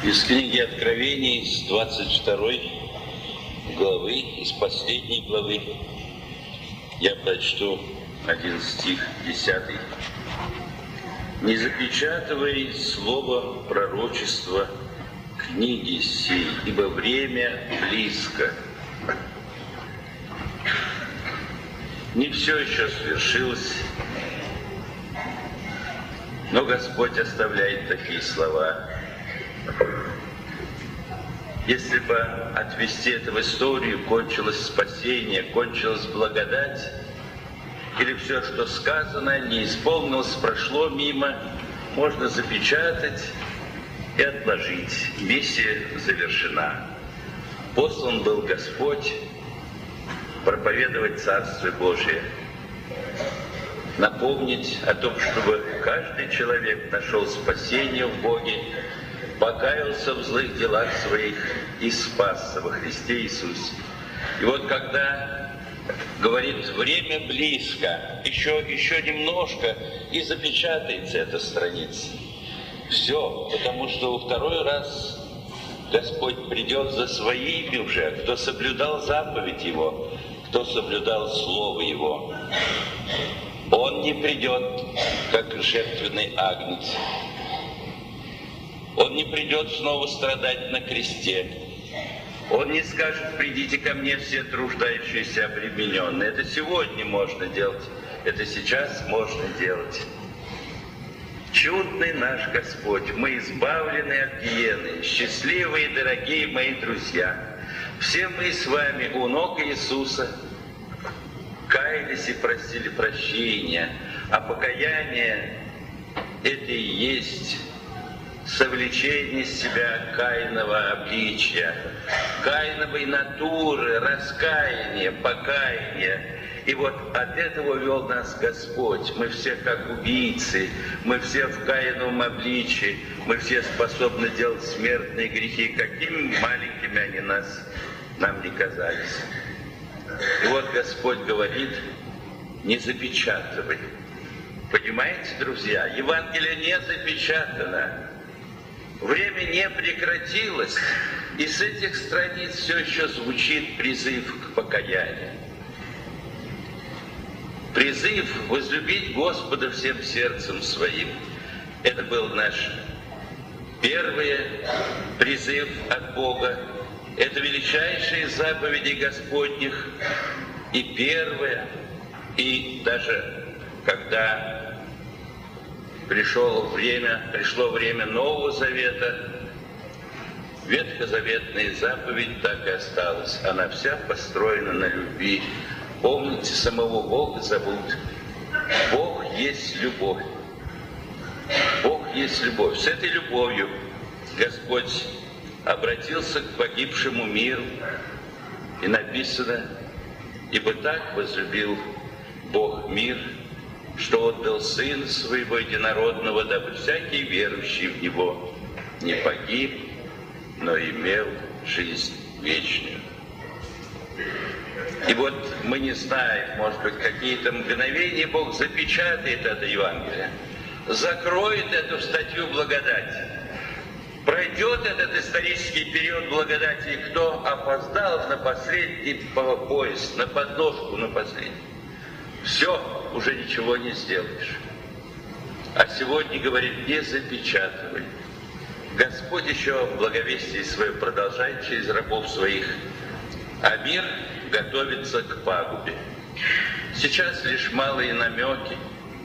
Из книги Откровений, с 22 главы, из последней главы, я прочту один стих, 10. «Не запечатывай слово пророчества книги сей, ибо время близко». Не все еще свершилось, но Господь оставляет такие слова. Если бы отвести это в историю, кончилось спасение, кончилась благодать, или все, что сказано, не исполнилось, прошло мимо, можно запечатать и отложить. Миссия завершена. Послан был Господь проповедовать Царствие Божие, напомнить о том, чтобы каждый человек нашел спасение в Боге, покаялся в злых делах своих и спасся во Христе Иисусе. И вот когда говорит, время близко, еще немножко, и запечатается эта страница. Все, потому что во второй раз Господь придет за своими уже, кто соблюдал заповедь Его, кто соблюдал Слово Его. Он не придет, как жертвенный агнец. Он не придет снова страдать на кресте. Он не скажет: придите ко мне все труждающиеся, обремененные. Это сегодня можно делать, это сейчас можно делать. Чудный наш Господь, мы избавлены от гиены, счастливые, дорогие мои друзья. Все мы с вами у ног Иисуса каялись и просили прощения, а покаяние — это и есть совлечение из себя Каинова обличия, Каиновой натуры, раскаяния, покаяния. И вот от этого вел нас Господь. Мы все как убийцы, мы все в Каиновом обличии, мы все способны делать смертные грехи, какими маленькими они нам не казались. И вот Господь говорит: не запечатывай. Понимаете, друзья, Евангелие не запечатано. Время не прекратилось, и с этих страниц все еще звучит призыв к покаянию. Призыв возлюбить Господа всем сердцем своим. Это был наш первый призыв от Бога. Это величайшие заповеди Господних. И первое, и даже когда пришло время Нового Завета, ветхозаветная заповедь так и осталась. Она вся построена на любви. Помните, самого Бога зовут. Бог есть любовь. Бог есть любовь. С этой любовью Господь обратился к погибшему миру. И написано: «Ибо так возлюбил Бог мир, что отдал Сына Своего Единородного, дабы всякий верующий в Него не погиб, но имел жизнь вечную». И вот мы не знаем, может быть, какие-то мгновения Бог запечатает это Евангелие, закроет эту статью благодати. Пройдет этот исторический период благодати, и кто опоздал на последний поезд, на подножку на последний, все, уже ничего не сделаешь. А сегодня говорит: не запечатывай. Господь еще благовестие свое продолжает через рабов своих, а мир готовится к пагубе. Сейчас лишь малые намеки,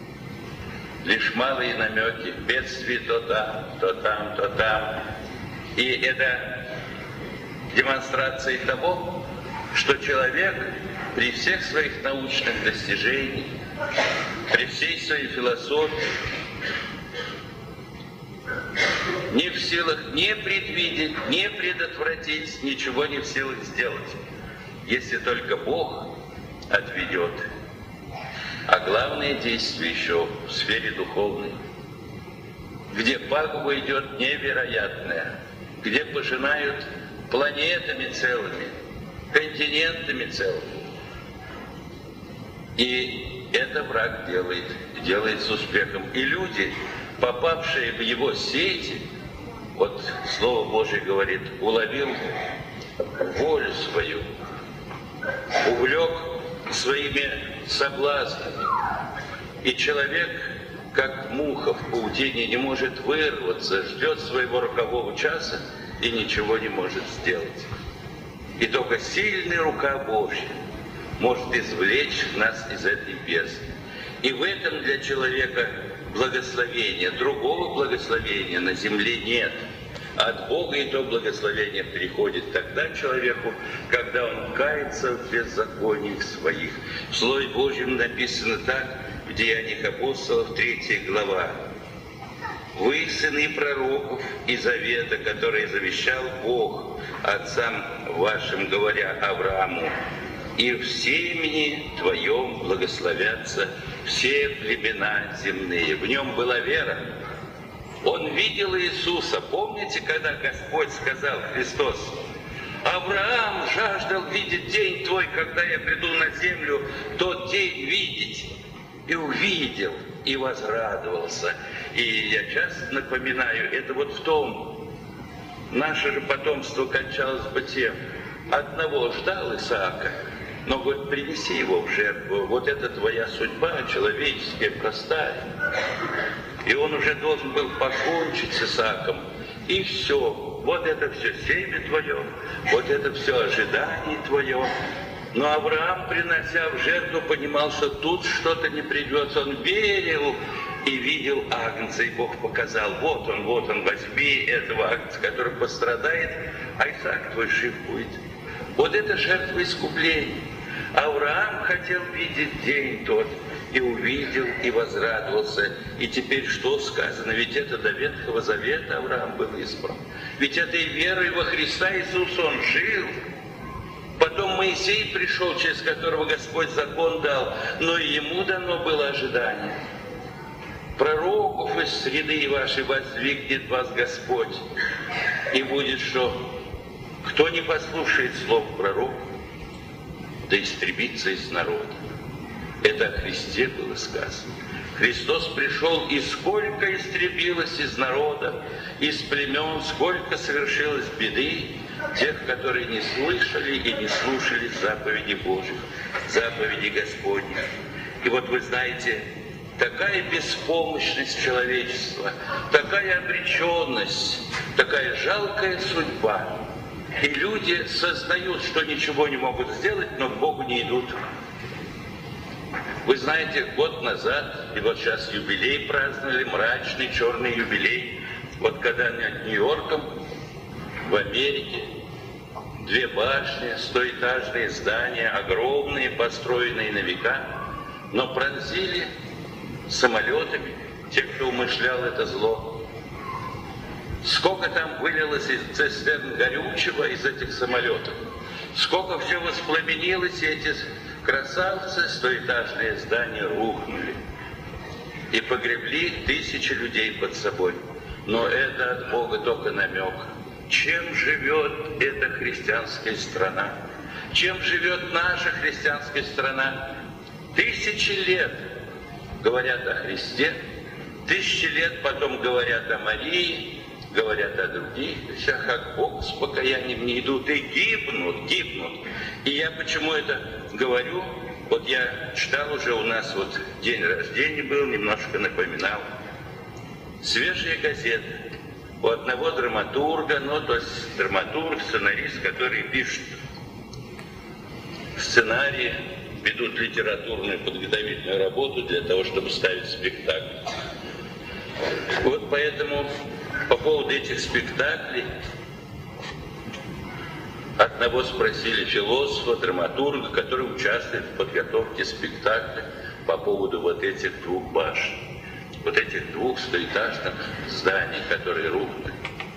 бедствия то там, то там. И это демонстрация того, что человек при всех своих научных достижениях, при всей своей философии не в силах не предвидеть, не предотвратить, ничего не в силах сделать, если только Бог отведет. А главное действие еще в сфере духовной, где пагуба идет невероятная, где пожинают планетами целыми, континентами целыми. И это враг делает с успехом. И люди, попавшие в его сети, Вот Слово Божие говорит, уловил волю свою, увлек своими соблазнами. И человек, как муха в паутине, не может вырваться, ждет своего рокового часа и ничего не может сделать. И только сильная рука Божья может извлечь нас из этой бездны. И в этом для человека благословения, другого благословения на земле нет. От Бога и то благословение приходит тогда человеку, когда он кается в беззакониях своих. В Слове Божьем написано так, в Деяниях апостолов, 3 глава. «Вы, сыны пророков и завета, которые завещал Бог отцам вашим, говоря Аврааму, и в семени твоем благословятся все племена земные». В нем была вера. Он видел Иисуса. Помните, когда Господь сказал, Христос, «Авраам жаждал видеть день твой, когда я приду на землю, тот день видеть». И увидел, и возрадовался. И я часто напоминаю, это вот в том, наше же потомство кончалось бы тем, одного ждал Исаака, но говорит, принеси его в жертву, вот это твоя судьба, человеческая, простая. И он уже должен был покончить с Исааком. И все, вот это все семя твое, вот это все ожидание твое. Но Авраам, принося в жертву, понимал, что тут что-то не придется. Он верил и видел агнца, и Бог показал, вот он, возьми этого агнца, который пострадает, а Исаак твой жив будет. Вот это жертва искупления. Авраам хотел видеть день тот, и увидел, и возрадовался. И теперь что сказано? Ведь это до Ветхого Завета Авраам был избран. Ведь этой верой во Христа Иисуса он жил. Потом Моисей пришел, через которого Господь закон дал, но и ему дано было ожидание. Пророков из среды вашей воздвигнет вас Господь. И будет что? Кто не послушает слов пророков, да истребится из народа. Это о Христе было сказано. Христос пришел, и сколько истребилось из народа, из племен, сколько совершилось беды, тех, которые не слышали и не слушали заповеди Божьих, заповеди Господних. И вот вы знаете, такая беспомощность человечества, такая обреченность, такая жалкая судьба. И люди сознают, что ничего не могут сделать, но к Богу не идут. Вы знаете, год назад, и вот сейчас юбилей праздновали, мрачный, черный юбилей, вот когда над Нью-Йорком, в Америке, 2 башни, 100-этажные здания, огромные, построенные на века, но пронзили самолетами те, кто умышлял это зло. Сколько там вылилось из цистерн горючего из этих самолетов, сколько все воспламенилось, и эти красавцы, 100-этажные здания рухнули и погребли тысячи людей под собой. Но это от Бога только намек. Чем живет эта христианская страна? Чем живет наша христианская страна? 1000 лет говорят о Христе, 1000 лет потом говорят о Марии, говорят о других вещах, а к Богу с покаянием не идут и гибнут. И я почему это говорю? Вот я читал уже, у нас вот день рождения был, немножко напоминал. Свежая газета у одного драматурга, ну, то есть драматург, сценарист, который пишет сценарии, ведут литературную подготовительную работу для того, чтобы ставить спектакль. Вот поэтому по поводу этих спектаклей одного спросили философа, драматурга, который участвует в подготовке спектакля по поводу вот этих 2 башен, вот этих 2 100-этажных зданий, которые рухнули.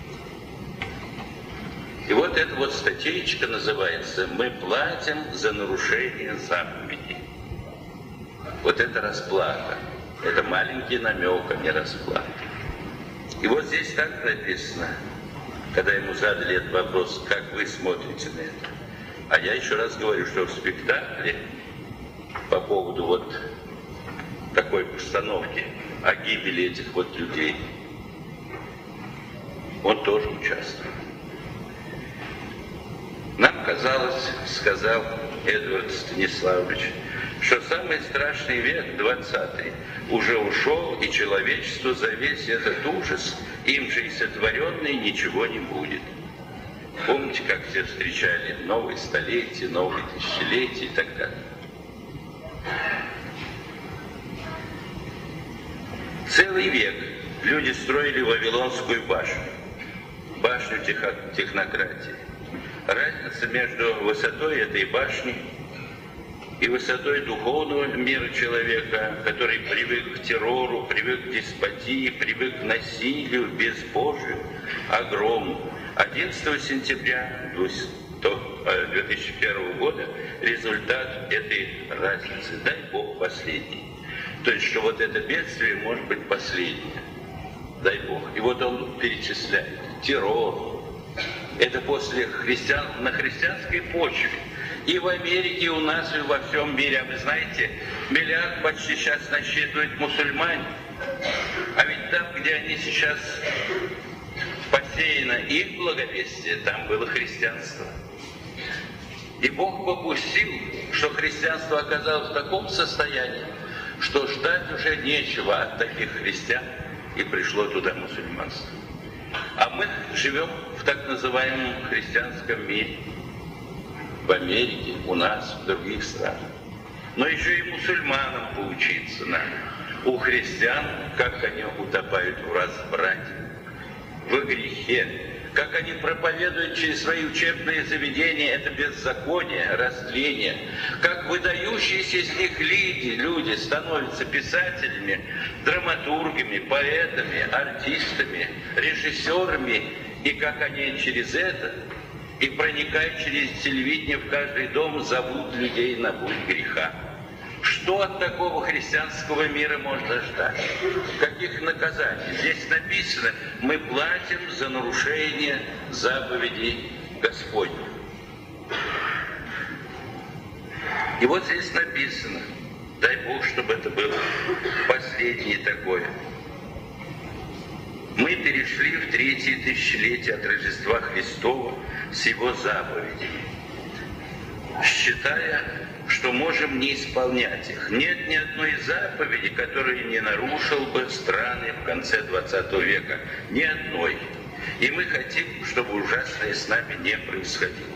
И вот эта вот статейка называется «Мы платим за нарушение заповедей». Вот это расплата. Это маленький намек, а не расплата. И вот здесь так написано, когда ему задали этот вопрос, как вы смотрите на это. А я еще раз говорю, что в спектакле по поводу вот такой постановки о гибели этих вот людей он тоже участвовал. Нам казалось, сказал Эдвард Станиславович, что самый страшный век, 20-й, уже ушел, и человечеству за весь этот ужас, им же и сотворенный, ничего не будет. Помните, как все встречали новые столетия, новые тысячелетия и так далее. Целый век люди строили Вавилонскую башню, башню технократии. Разница между высотой этой башни и высотой духовного мира человека, который привык к террору, привык к деспотии, привык к насилию, безбожию, огромна. 11 сентября 2001 года результат этой разницы, дай Бог, последний. То есть, что вот это бедствие может быть последнее, дай Бог. И вот он перечисляет террор. Это после на христианской почве. И в Америке, и у нас, и во всем мире. А вы знаете, миллиард почти сейчас насчитывают мусульмане. А ведь там, где они сейчас посеяно их благовестие, там было христианство. И Бог попустил, что христианство оказалось в таком состоянии, что ждать уже нечего от таких христиан, и пришло туда мусульманство. А мы живем в так называемом христианском мире. В Америке, у нас, в других странах. Но еще и мусульманам поучиться надо. У христиан, как они утопают в разврате, в грехе, как они проповедуют через свои учебные заведения это беззаконие, растление, как выдающиеся из них люди становятся писателями, драматургами, поэтами, артистами, режиссерами, и как они через это, и проникая через телевидение в каждый дом, зовут людей на путь греха. Что от такого христианского мира можно ждать? Каких наказаний? Здесь написано, мы платим за нарушение заповедей Господних. И вот здесь написано, дай Бог, чтобы это было последнее такое. Мы перешли в 3-е тысячелетие от Рождества Христова с Его заповедями, считая, что можем не исполнять их. Нет ни одной заповеди, которую не нарушил бы страны в конце 20 века. Ни одной. И мы хотим, чтобы ужасное с нами не происходило.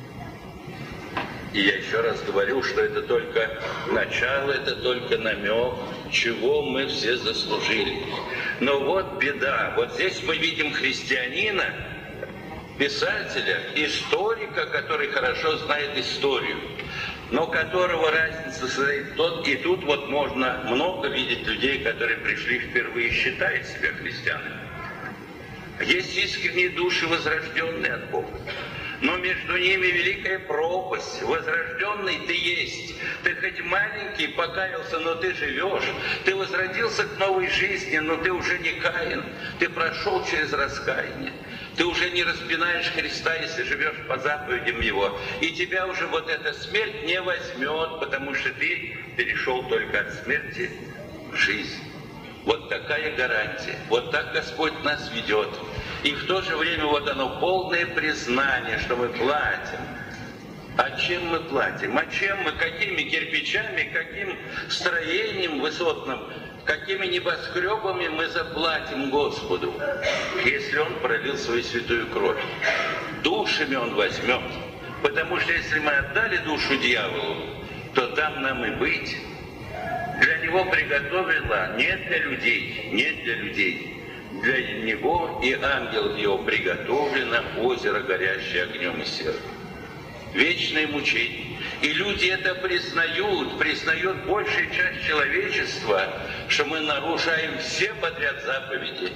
И я еще раз говорю, что это только начало, это только намек, чего мы все заслужили. Но вот беда. Вот здесь мы видим христианина, писателя, историка, который хорошо знает историю, но которого разница состоит тот, и тут вот можно много видеть людей, которые пришли впервые, считают себя христианами. Есть искренние души, возрожденные от Бога. Но между ними великая пропасть. Возрожденный ты есть. Ты хоть маленький, покаялся, но ты живешь. Ты возродился к новой жизни, но ты уже не Каин. Ты прошел через раскаяние. Ты уже не распинаешь Христа, если живешь по заповедям Его. И тебя уже вот эта смерть не возьмет, потому что ты перешел только от смерти в жизнь. Вот такая гарантия. Вот так Господь нас ведет. И в то же время вот оно полное признание, что мы платим. А чем мы платим? А чем мы? Какими кирпичами, каким строением высотным, какими небоскребами мы заплатим Господу, если Он пролил свою святую кровь? Душами Он возьмет. Потому что если мы отдали душу дьяволу, то там нам и быть. Для него приготовила не для людей, не для людей. Для него и ангелов его приготовлено озеро, горящее огнем и серым. Вечное мучение. И люди это признают большая часть человечества, что мы нарушаем все подряд заповеди.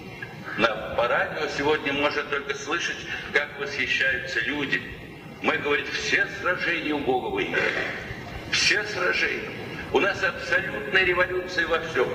По радио сегодня можно только слышать, как восхищаются люди. Мы, говорит, все сражения у Бога выиграли. Все сражения. У нас абсолютная революция во всем.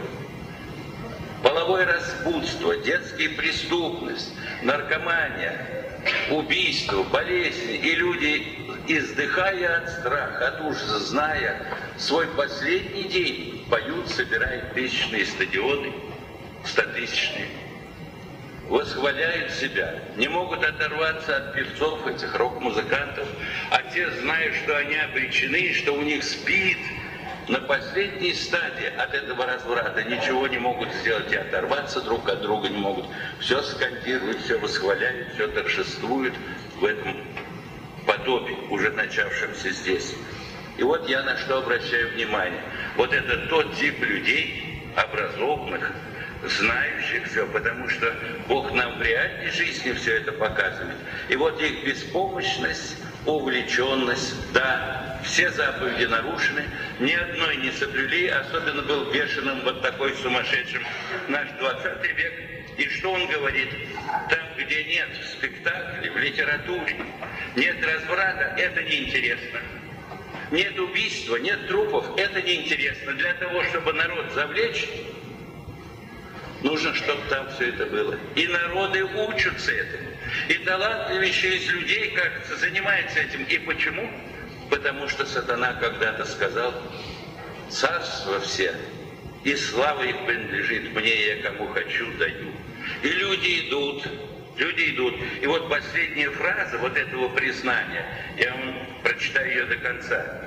Половое распутство, детская преступность, наркомания, убийства, болезни. И люди, издыхая от страха, от ужаса, зная свой последний день, поют, собирают тысячные стадионы, 100-тысячные. восхваляют себя, не могут оторваться от певцов, этих рок-музыкантов, а те знают, что они обречены, что у них спит. На последней стадии от этого разврата ничего не могут сделать и оторваться друг от друга не могут. Все скандируют, все восхваляют, все торжествуют в этом потопе, уже начавшемся здесь. И вот я на что обращаю внимание. Вот это тот тип людей, образованных, знающих все, потому что Бог нам в реальной жизни все это показывает. И вот их беспомощность, увлеченность, да, все заповеди нарушены, ни одной не соблюли, особенно был бешеным вот такой сумасшедшим наш 20 век. И что он говорит? Там, где нет спектаклей, в литературе, нет разврата, это неинтересно. Нет убийства, нет трупов, это неинтересно. Для того, чтобы народ завлечь, нужно, чтобы там все это было. И народы учатся этому. И талантливейшие из людей, кажется, занимаются этим. И почему? Потому что сатана когда-то сказал: царство все, и слава их принадлежит мне, я кому хочу даю. И люди идут. И вот последняя фраза вот этого признания, я вам прочитаю ее до конца.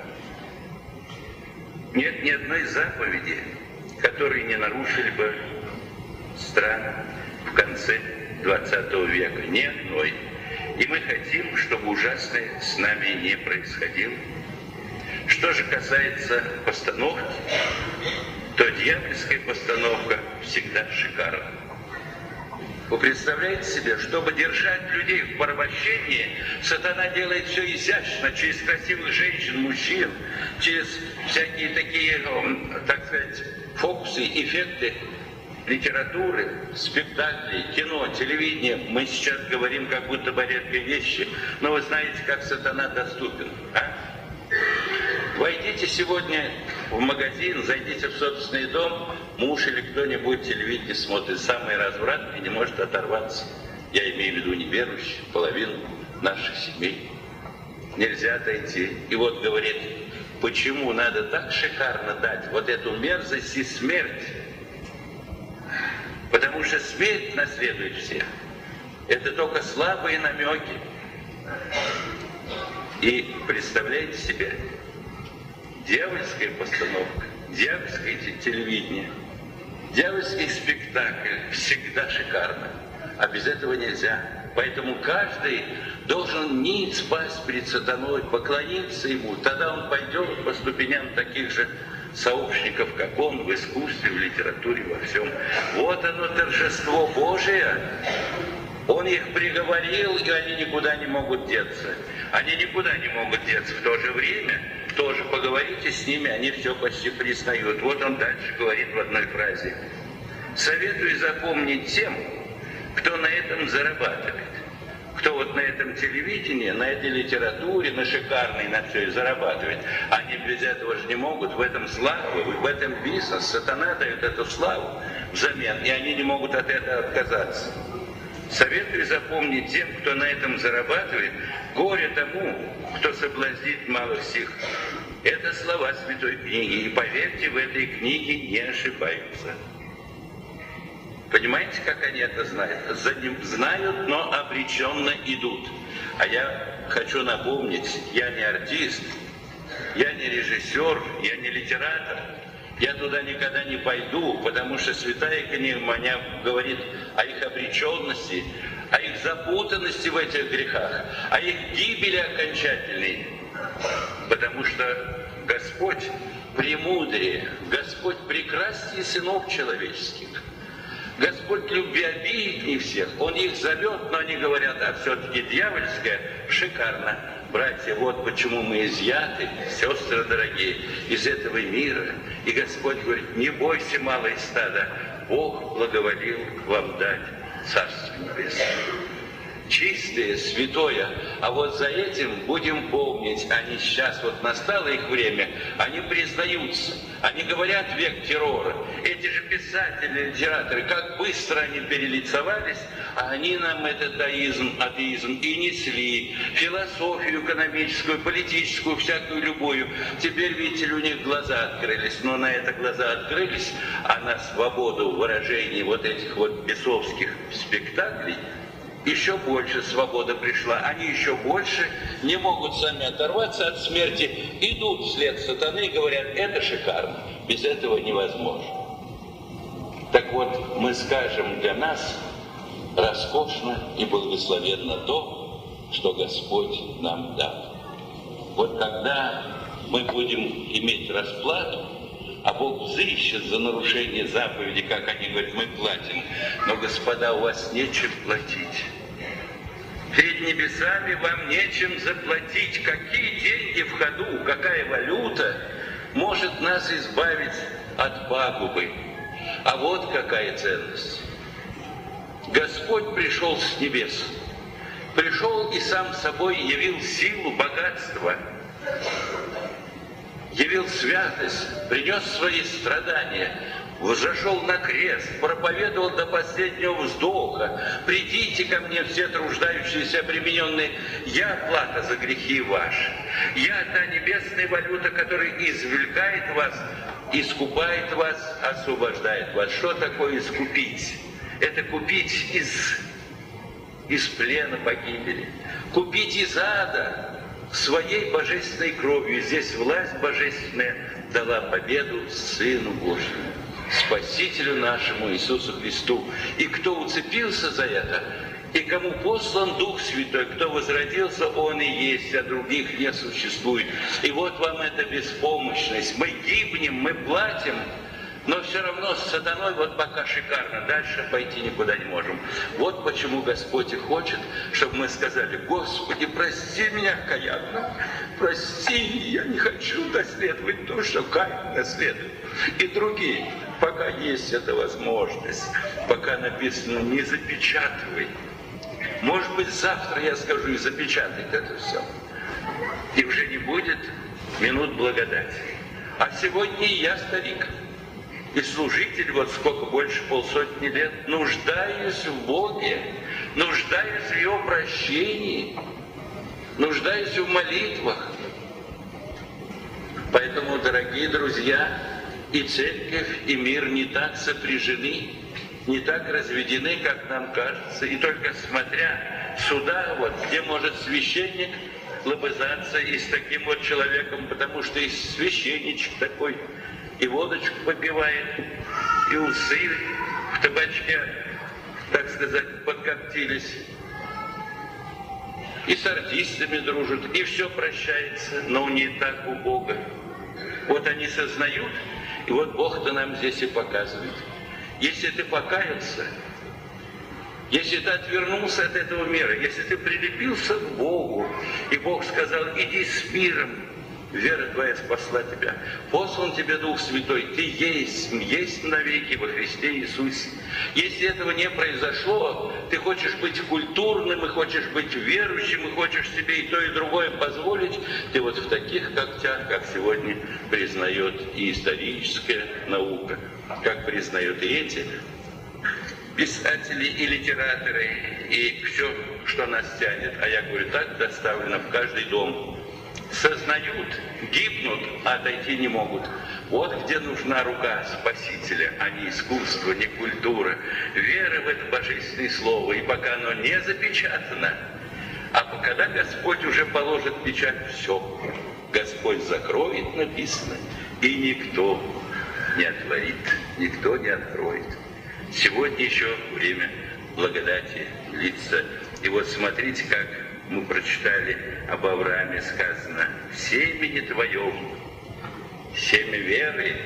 Нет ни одной заповеди, которые не нарушили бы страны в конце 20 века. Ни одной. И мы хотим, чтобы ужасное с нами не происходило. Что же касается постановки, то дьявольская постановка всегда шикарна. Вы представляете себе, чтобы держать людей в порабощении, сатана делает все изящно, через красивых женщин, мужчин, через всякие такие, так сказать, фокусы, эффекты литературы, спектаклей, кино, телевидения. Мы сейчас говорим как будто бы редкие вещи, но вы знаете, как сатана доступен. Войдите сегодня в магазин, зайдите в собственный дом, муж или кто-нибудь телевидение смотрит, самый развратный, не может оторваться. Я имею в виду неверующих, половину наших семей. Нельзя отойти. И вот говорит, почему надо так шикарно дать вот эту мерзость и смерть? Потому что смерть наследует всех. Это только слабые намеки. И представляете себе, дьявольская постановка, дьявольское телевидение, дьявольский спектакль всегда шикарно, а без этого нельзя. Поэтому каждый должен ниц пасть перед сатаной, поклониться ему, тогда он пойдет по ступеням таких же сообщников, как он, в искусстве, в литературе, во всем. Вот оно, торжество Божие. Он их приговорил, и они никуда не могут деться. Они никуда не могут деться. В то же время, тоже поговорите с ними, они все почти признают. Вот он дальше говорит в одной фразе. Советую запомнить тем, кто на этом зарабатывает. Кто вот на этом телевидении, на этой литературе, на шикарной, на все и зарабатывает. Они без этого же не могут, в этом славу, в этом бизнес. Сатана дает эту славу взамен, и они не могут от этого отказаться. Советую запомнить тем, кто на этом зарабатывает, горе тому, кто соблазнит малых сих. Это слова Святой книги, и поверьте, в этой книге не ошибаются. Понимаете, как они это знают? За ним знают, но обреченно идут. А я хочу напомнить, я не артист, я не режиссер, я не литератор. Я туда никогда не пойду, потому что Святая книга меня говорит о их обреченности, о их запутанности в этих грехах, о их гибели окончательной. Потому что Господь премудрее, Господь прекраснее сынов человеческих. Господь любвеобильней всех. Он их зовет, но они говорят, а все-таки дьявольское шикарно. Братья, вот почему мы изъяты, сестры дорогие, из этого мира. И Господь говорит, не бойся, малое стадо, Бог благоволил вам дать Царство Небесное. Чистое, святое. А вот за этим будем помнить, они сейчас, вот настало их время, они признаются, они говорят век террора. Эти же писатели, литераторы, как быстро они перелицовались, а они нам этот атеизм и несли. Философию экономическую, политическую, всякую любую. Теперь, видите ли, у них глаза открылись. Но на это глаза открылись, а на свободу выражений вот этих вот бесовских спектаклей еще больше свобода пришла. Они еще больше не могут сами оторваться от смерти, идут вслед сатаны и говорят, это шикарно, без этого невозможно. Так вот, мы скажем, для нас роскошно и благословенно то, что Господь нам дал. Вот когда мы будем иметь расплату, а Бог взыщет за нарушение заповеди, как они говорят, мы платим. Но, господа, у вас нечем платить. Перед небесами вам нечем заплатить. Какие деньги в ходу, какая валюта может нас избавить от пагубы? А вот какая ценность. Господь пришел с небес. Пришел и сам собой явил силу, богатство. Явил святость, принес свои страдания, возошел на крест, проповедовал до последнего вздоха. Придите ко мне, все труждающиеся, обремененные, я плата за грехи ваши. Я та небесная валюта, которая извлекает вас, искупает вас, освобождает вас. Что такое искупить? Это купить из плена погибели, купить из ада своей божественной кровью. Здесь власть божественная дала победу Сыну Божьему, Спасителю нашему Иисусу Христу. И кто уцепился за это, и кому послан Дух Святой, кто возродился, он и есть, а других не существует. И вот вам эта беспомощность. Мы гибнем, мы платим, но все равно с сатаной вот пока шикарно, дальше пойти никуда не можем. Вот почему Господь и хочет, чтобы мы сказали, Господи, прости меня каянно, прости, я не хочу наследовать то, что Каин наследует. И другие, пока есть эта возможность, пока написано, не запечатывай. Может быть, завтра я скажу и запечатать это все. И уже не будет минут благодати. А сегодня и я старик. И служитель, вот сколько, больше 50 лет, нуждаюсь в Боге, нуждаюсь в Его прощении, нуждаюсь в молитвах. Поэтому, дорогие друзья, и церковь, и мир не так сопряжены, не так разведены, как нам кажется. И только смотря сюда, вот, где может священник лобызаться и с таким вот человеком, потому что и священничек такой, и водочку попивает, и усы в табачке, так сказать, подкоптились, и с артистами дружат, и все прощается, но не так у Бога. Вот они сознают, и вот Бог-то нам здесь и показывает. Если ты покаялся, если ты отвернулся от этого мира, если ты прилепился к Богу, и Бог сказал, иди с миром, вера твоя спасла тебя. Послан тебе Дух Святой. Ты есть навеки во Христе Иисусе. Если этого не произошло, ты хочешь быть культурным, и хочешь быть верующим, и хочешь себе и то, и другое позволить, ты вот в таких когтях, как сегодня признает и историческая наука, как признают и эти писатели и литераторы, и все, что нас тянет. А я говорю, так доставлено в каждый дом. Сознают, гибнут, а отойти не могут. Вот где нужна рука Спасителя, а не искусство, не культура. Вера в это божественное слово. И пока оно не запечатано, а когда Господь уже положит печать, все. Господь закроет, написано, и никто не отворит, никто не откроет. Сегодня еще время благодати длится. И вот смотрите, как мы прочитали об Аврааме, сказано, в семени твоем, семя веры,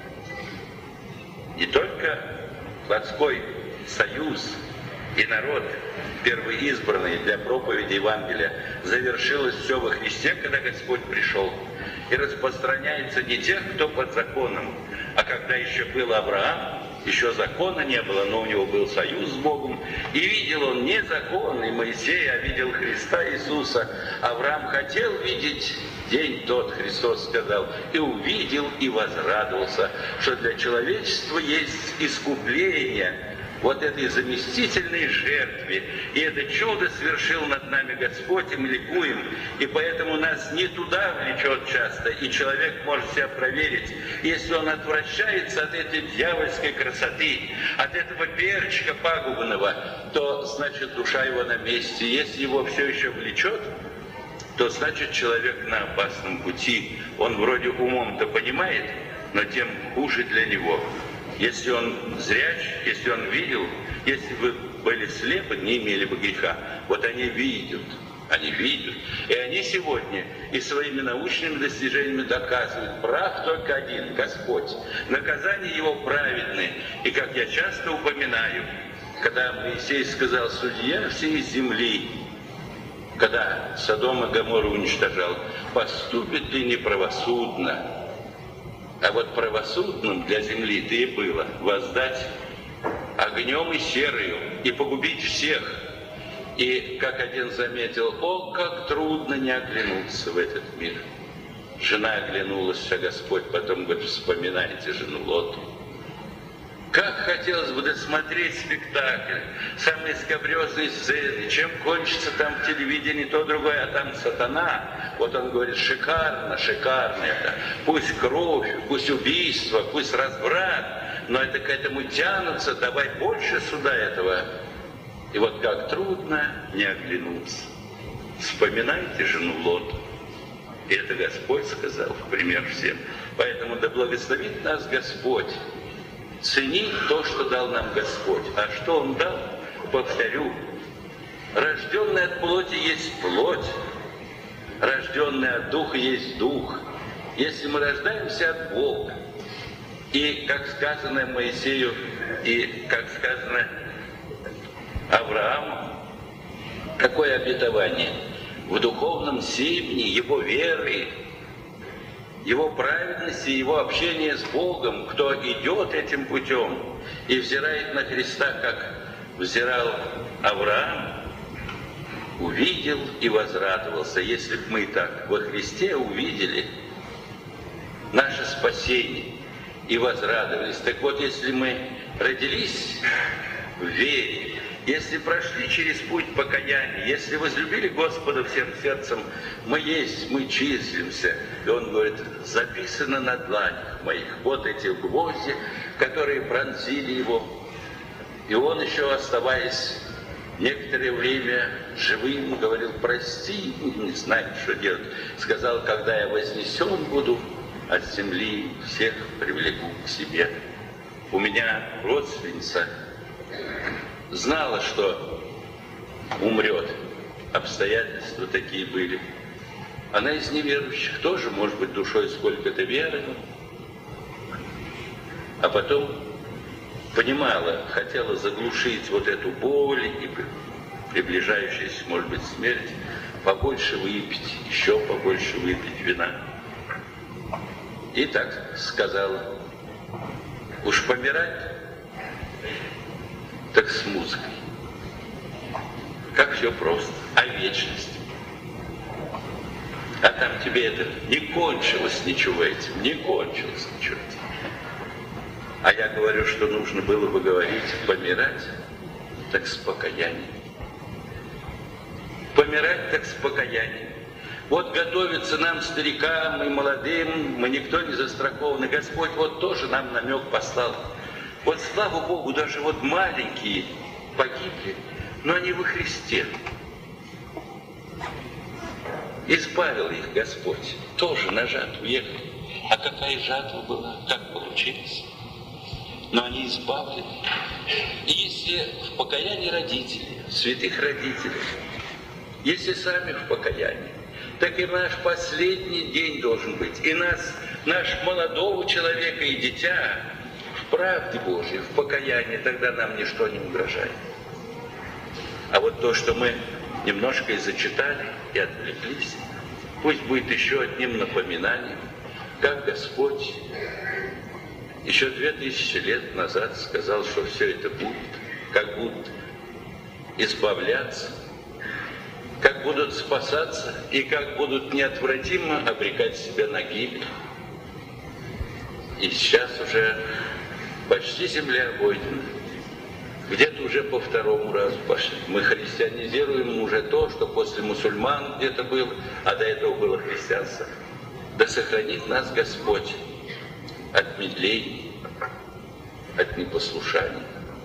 не только плотской союз и народ, первый избранный для проповеди Евангелия, завершилось все во Христе, когда Господь пришел, и распространяется не тех, кто под законом, а когда еще был Авраам, еще закона не было, но у него был союз с Богом. И видел он не закон и Моисея, а видел Христа Иисуса. Авраам хотел видеть день тот, Христос сказал, и увидел, и возрадовался, что для человечества есть искупление вот этой заместительной жертве. И это чудо совершил над нами Господь, и мы ликуем. И поэтому нас не туда влечет часто, и человек может себя проверить. Если он отвращается от этой дьявольской красоты, от этого перчика пагубного, то значит душа его на месте. Если его все еще влечет, то значит человек на опасном пути. Он вроде умом-то понимает, но тем хуже для него. Если он зряч, если он видел, если бы были слепы, не имели бы греха. Вот они видят. И они сегодня и своими научными достижениями доказывают, прав только один, Господь. Наказание его праведное. И как я часто упоминаю, когда Моисей сказал, судья всей земли, когда Содом и Гоморру уничтожал, поступит ли неправосудно? А вот правосудным для земли-то и было воздать огнем и серою, и погубить всех. И, как один заметил, о, как трудно не оглянуться в этот мир. Жена оглянулась, а Господь потом говорит, вспоминайте жену Лоту. Как хотелось бы досмотреть спектакль, самые скабрезные сцены, чем кончится там телевидение, то другое, а там сатана. Вот он говорит, шикарно, шикарно это. Пусть кровь, пусть убийство, пусть разврат, но это к этому тянутся, давай больше сюда этого. И вот как трудно не оглянуться. Вспоминайте жену Лоту. И это Господь сказал, в пример всем. Поэтому да благословит нас Господь. Ценить то, что дал нам Господь. А что Он дал? Повторю. Рожденный от плоти есть плоть. Рожденный от духа есть дух. Если мы рождаемся от Бога, и, как сказано Моисею, и, как сказано Аврааму, какое обетование? В духовном семени его веры, его праведности, его общения с Богом, кто идет этим путем и взирает на Христа, как взирал Авраам, увидел и возрадовался. Если бы мы так во Христе увидели наше спасение и возрадовались, так вот, если мы родились в вере, если прошли через путь покаяния, если возлюбили Господа всем сердцем, мы есть, мы числимся. И Он говорит, записано на дланях моих. Вот эти гвозди, которые пронзили Его. И Он еще, оставаясь некоторое время живым, говорил, прости, не знаю, что делать. Сказал, когда я вознесен буду от земли, всех привлеку к себе. У меня родственница знала, что умрет. Обстоятельства такие были. Она из неверующих тоже, может быть, душой сколько-то веры. А потом понимала, хотела заглушить вот эту боль и приближающуюся, может быть, смерть, побольше выпить, еще побольше выпить вина. И так сказала, уж помирать, так с музыкой. Как все просто. А вечность? А там тебе это не кончилось ничего этим, не кончилось ничего этим. А я говорю, что нужно было бы говорить, помирать, так с покаянием. Помирать, так с покаянием. Вот готовится нам, старикам и молодым, мы никто не застрахованы. Господь вот тоже нам намек послал. Вот слава Богу, даже вот маленькие погибли, но они во Христе. Избавил их Господь. Тоже на жатву ехали. А какая жатва была, как получилось? Но они избавлены. И если в покаянии родители, святых родителей, если сами в покаянии, так и наш последний день должен быть. И наш молодого человека и дитя в правде Божьей, в покаянии, тогда нам ничто не угрожает. А вот то, что мы немножко и зачитали, и отвлеклись, пусть будет еще одним напоминанием, как Господь еще 2000 лет назад сказал, что все это будет, как будут избавляться как будут спасаться и как будут неотвратимо обрекать себя на гибель. И сейчас уже почти земля обойдена. Где-то уже по второму разу пошли. Мы христианизируем уже то, что после мусульман где-то было, а до этого было христианство. Да сохранит нас Господь от медлений, от непослушания.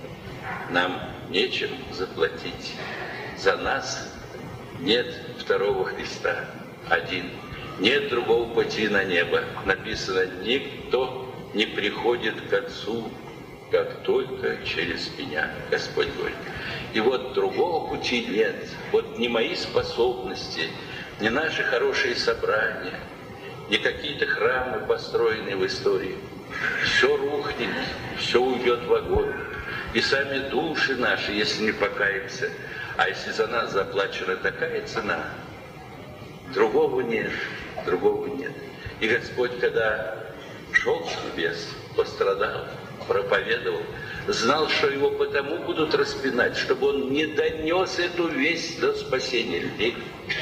Нам нечем заплатить. За нас нет второго Христа, один. Нет другого пути на небо. Написано, никто не приходит к Отцу, как только через меня, Господь говорит. И вот другого пути нет. Вот ни мои способности, ни наши хорошие собрания, ни какие-то храмы, построенные в истории. Все рухнет, все уйдет в огонь. И сами души наши, если не покаемся, а если за нас заплачена такая цена, другого нет, другого нет. И Господь, когда шел с небес, пострадал, проповедовал, знал, что его потому будут распинать, чтобы он не донес эту весть до спасения людей.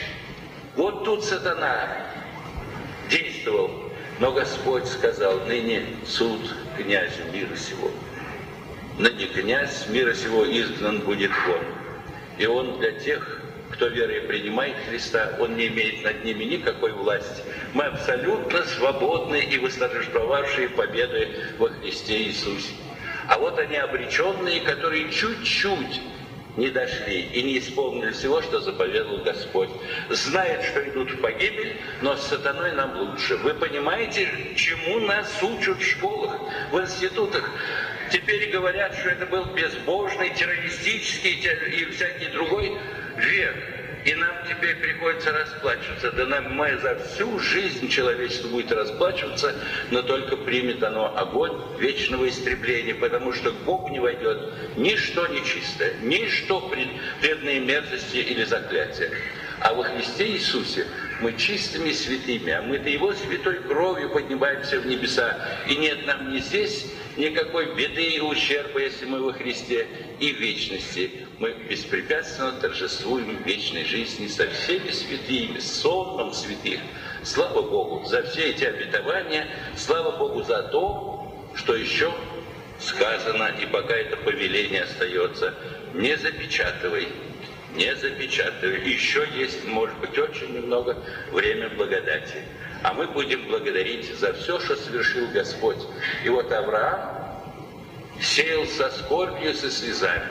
Вот тут сатана действовал, но Господь сказал, ныне суд князю мира сего. Ныне князь мира сего изгнан будет вон. И он для тех, кто верой принимает Христа, он не имеет над ними никакой власти. Мы абсолютно свободны и восторжествовавшие победы во Христе Иисусе. А вот они обреченные, которые чуть-чуть не дошли и не исполнили всего, что заповедовал Господь. Знают, что идут в погибель, но с сатаной нам лучше. Вы понимаете, чему нас учат в школах, в институтах? Теперь говорят, что это был безбожный, террористический и всякий другой век. И нам теперь приходится расплачиваться. Да нам за всю жизнь человечество будет расплачиваться, но только примет оно огонь вечного истребления, потому что к Богу не войдет ничто нечистое, ничто предные мерзости или заклятия. А во Христе Иисусе мы чистыми и святыми, а мы-то Его святой кровью поднимаемся в небеса. И нет нам ни здесь никакой беды и ущерба, если мы во Христе, и в вечности. Мы беспрепятственно торжествуем в вечной жизни со всеми святыми, сонмом святых. Слава Богу за все эти обетования, слава Богу за то, что еще сказано, и пока это повеление остается, не запечатывай. Не запечатывай. Еще есть, может быть, очень немного время благодати. А мы будем благодарить за все, что совершил Господь. И вот Авраам сеял со скорбью, со слезами,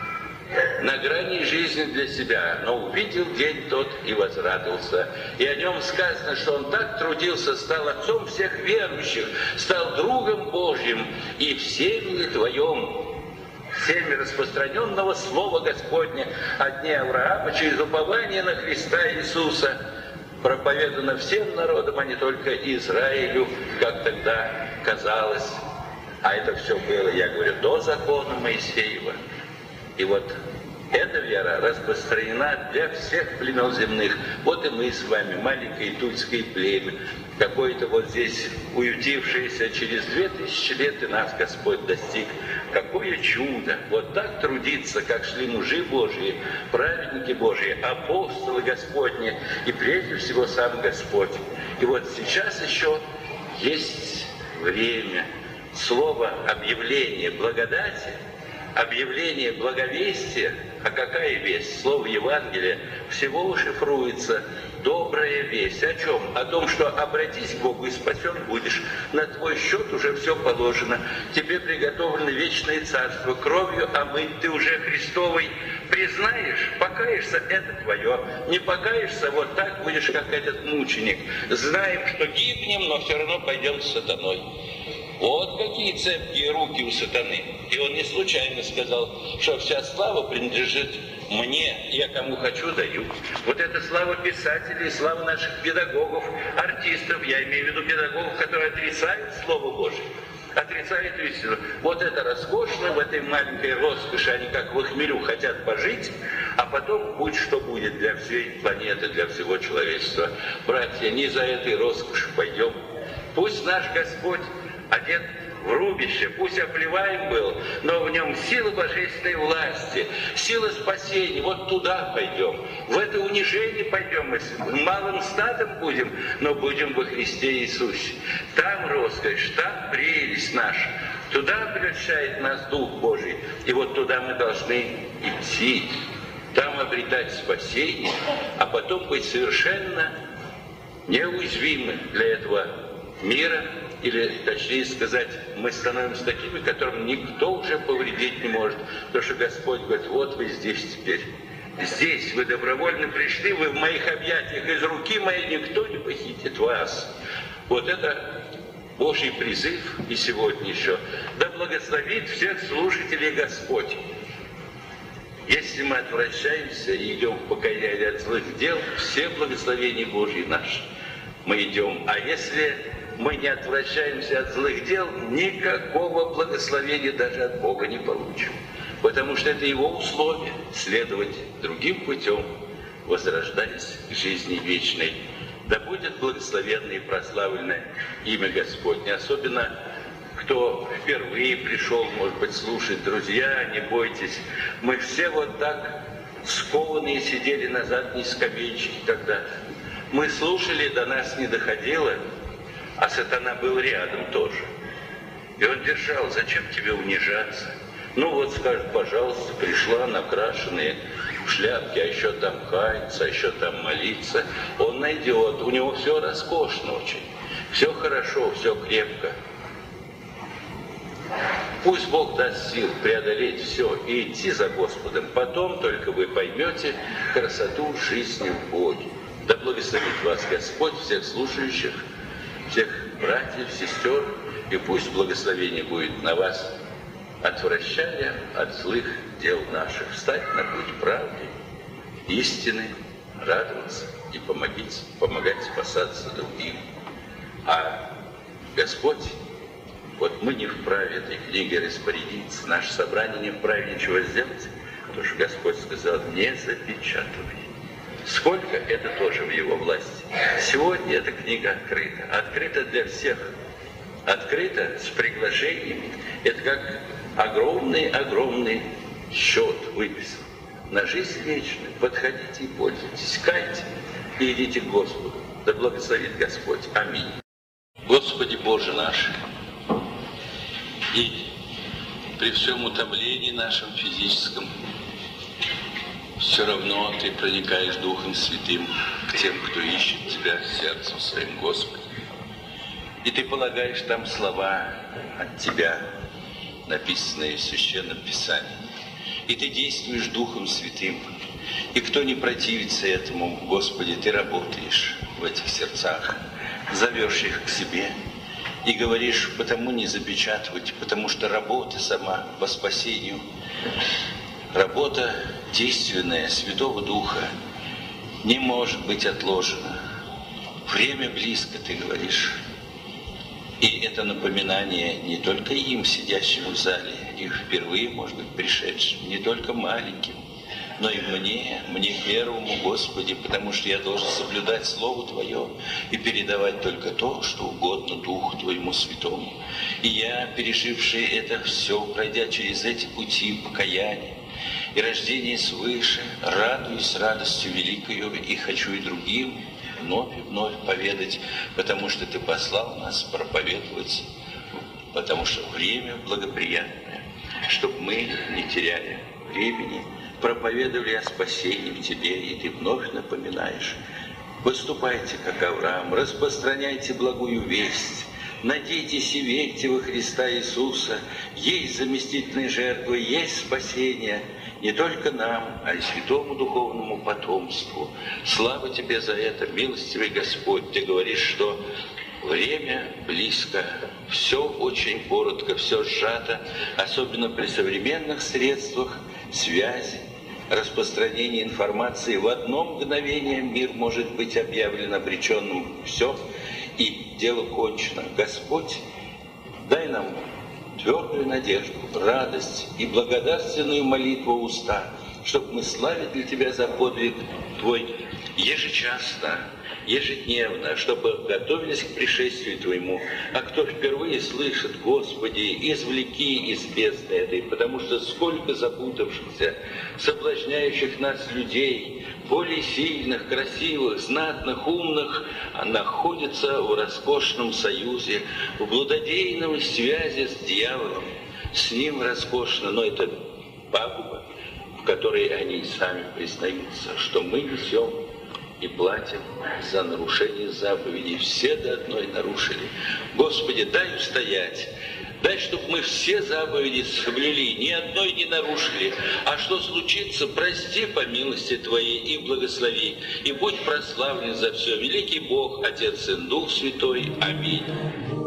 на грани жизни для себя, но увидел день тот и возрадовался. И о нем сказано, что он так трудился, стал отцом всех верующих, стал другом Божьим и в семени твоем, всеми распространенного слова Господня от дней Авраама через упование на Христа Иисуса проповедано всем народам, а не только Израилю, как тогда казалось. А это все было, я говорю, до закона Моисеева. И вот эта вера распространена для всех племен земных. Вот и мы с вами, маленькое тульское племя, какое-то вот здесь уютившееся через 2000 лет, и нас Господь достиг. Какое чудо! Вот так трудиться, как шли мужи Божьи, праведники Божьи, апостолы Господни, и прежде всего сам Господь. И вот сейчас еще есть время. Слово объявление благодати, объявление благовестия, а какая весть? Слово Евангелия всего шифруется. Добрая весть. О чем? О том, что обратись к Богу и спасен будешь. На твой счет уже все положено. Тебе приготовлено вечное царство. Кровью омыть ты уже Христовой. Признаешь, покаешься, это твое. Не покаешься, вот так будешь, как этот мученик. Знаем, что гибнем, но все равно пойдем с сатаной. Вот какие цепкие руки у сатаны. И он не случайно сказал, что вся слава принадлежит мне, я кому хочу даю. Вот это слава писателей, слава наших педагогов, артистов, я имею в виду педагогов, которые отрицают Слово Божие, отрицают истину. Вот это роскошно, в этой маленькой роскоши они как в хмелю хотят пожить, а потом будь что будет для всей планеты, для всего человечества. Братья, не за этой роскошью пойдем. Пусть наш Господь одет в рубище, пусть оплеваем был, но в нем сила божественной власти, сила спасения. Вот туда пойдем, в это унижение пойдем, мы малым стадом будем, но будем во Христе Иисусе. Там роскошь, там прелесть наша, туда обращает нас Дух Божий, и вот туда мы должны идти, там обретать спасение, а потом быть совершенно неуязвимы для этого мира, или, точнее сказать, мы становимся такими, которым никто уже повредить не может, потому что Господь говорит, вот вы здесь теперь. Здесь вы добровольно пришли, вы в моих объятиях, из руки моей никто не похитит вас. Вот это Божий призыв и сегодня еще. Да благословит всех слушателей Господь. Если мы отвращаемся и идем в покаяние от злых дел, все благословения Божьи наши мы идем. А если мы не отвращаемся от злых дел, никакого благословения даже от Бога не получим. Потому что это Его условие — следовать другим путем, возрождаясь к жизни вечной. Да будет благословенное и прославленное имя Господне. Особенно, кто впервые пришел, может быть, слушать, друзья, не бойтесь. Мы все вот так скованные сидели на задней скамеечке когда-то. Мы слушали, до нас не доходило, а сатана был рядом тоже. И он держал, зачем тебе унижаться? Ну вот, скажет, пожалуйста, пришла накрашенная в шляпке, а еще там каяться, а еще там молиться. Он найдет, у него все роскошно очень, все хорошо, все крепко. Пусть Бог даст сил преодолеть все и идти за Господом. Потом только вы поймете красоту жизни в Боге. Да благословит вас Господь, всех слушающих, всех братьев, сестер, и пусть благословение будет на вас, отвращая от злых дел наших. Встать на путь правды, истины, радоваться и помогать спасаться другим. А Господь, вот мы не вправе этой книгой распорядиться, наше собрание не вправе ничего сделать, потому что Господь сказал, не запечатывай. Сколько, это тоже в Его власти. Сегодня эта книга открыта. Открыта для всех. Открыта с приглашением. Это как огромный счет выписан на жизнь вечную. Подходите и пользуйтесь. Кайте и идите к Господу. Да благословит Господь. Аминь. Господи Боже наш, и при всем утомлении нашем физическом, все равно Ты проникаешь Духом Святым к тем, кто ищет Тебя сердцем своим, Господи. И Ты полагаешь там слова от Тебя, написанные в Священном Писании. И Ты действуешь Духом Святым. И кто не противится этому, Господи, Ты работаешь в этих сердцах, зовешь их к себе и говоришь, потому не запечатывать, потому что работа сама по спасению, работа действенная Святого Духа не может быть отложена. Время близко, Ты говоришь. И это напоминание не только им, сидящим в зале, их впервые, может быть, пришедшим, не только маленьким, но и мне первому, Господи, потому что я должен соблюдать Слово Твое и передавать только то, что угодно Духу Твоему Святому. И я, переживший это все, пройдя через эти пути покаяния и рождения свыше, радуюсь радостью великою и хочу и другим вновь и вновь поведать, потому что Ты послал нас проповедовать, потому что время благоприятное, чтобы мы, не теряя времени, проповедовали о спасении в Тебе, и Ты вновь напоминаешь. Выступайте, как Авраам, распространяйте благую весть, надейтесь и верьте во Христа Иисуса, есть заместительные жертвы, есть спасение, не только нам, а и святому духовному потомству. Слава Тебе за это, милостивый Господь. Ты говоришь, что время близко, все очень коротко, все сжато, особенно при современных средствах связи, распространения информации. В одно мгновение мир может быть объявлен обреченным. Все, и дело кончено. Господь, дай нам твердую надежду, радость и благодарственную молитву уста, чтобы мы славили Тебя за подвиг Твой ежечасно, ежедневно, чтобы готовились к пришествию Твоему. А кто впервые слышит, Господи, извлеки из бездны этой, потому что сколько запутавшихся, соблазняющих нас людей, более сильных, красивых, знатных, умных, находится в роскошном союзе, в блудодейной связи с дьяволом. С ним роскошно, но это пагуба, в которой они сами признаются, что мы несем и платим за нарушение заповедей. Все до одной нарушили. Господи, дай устоять. Дай, чтобы мы все заповеди соблюли, ни одной не нарушили. А что случится, прости по милости Твоей и благослови. И будь прославлен за все. Великий Бог, Отец и Дух Святой. Аминь.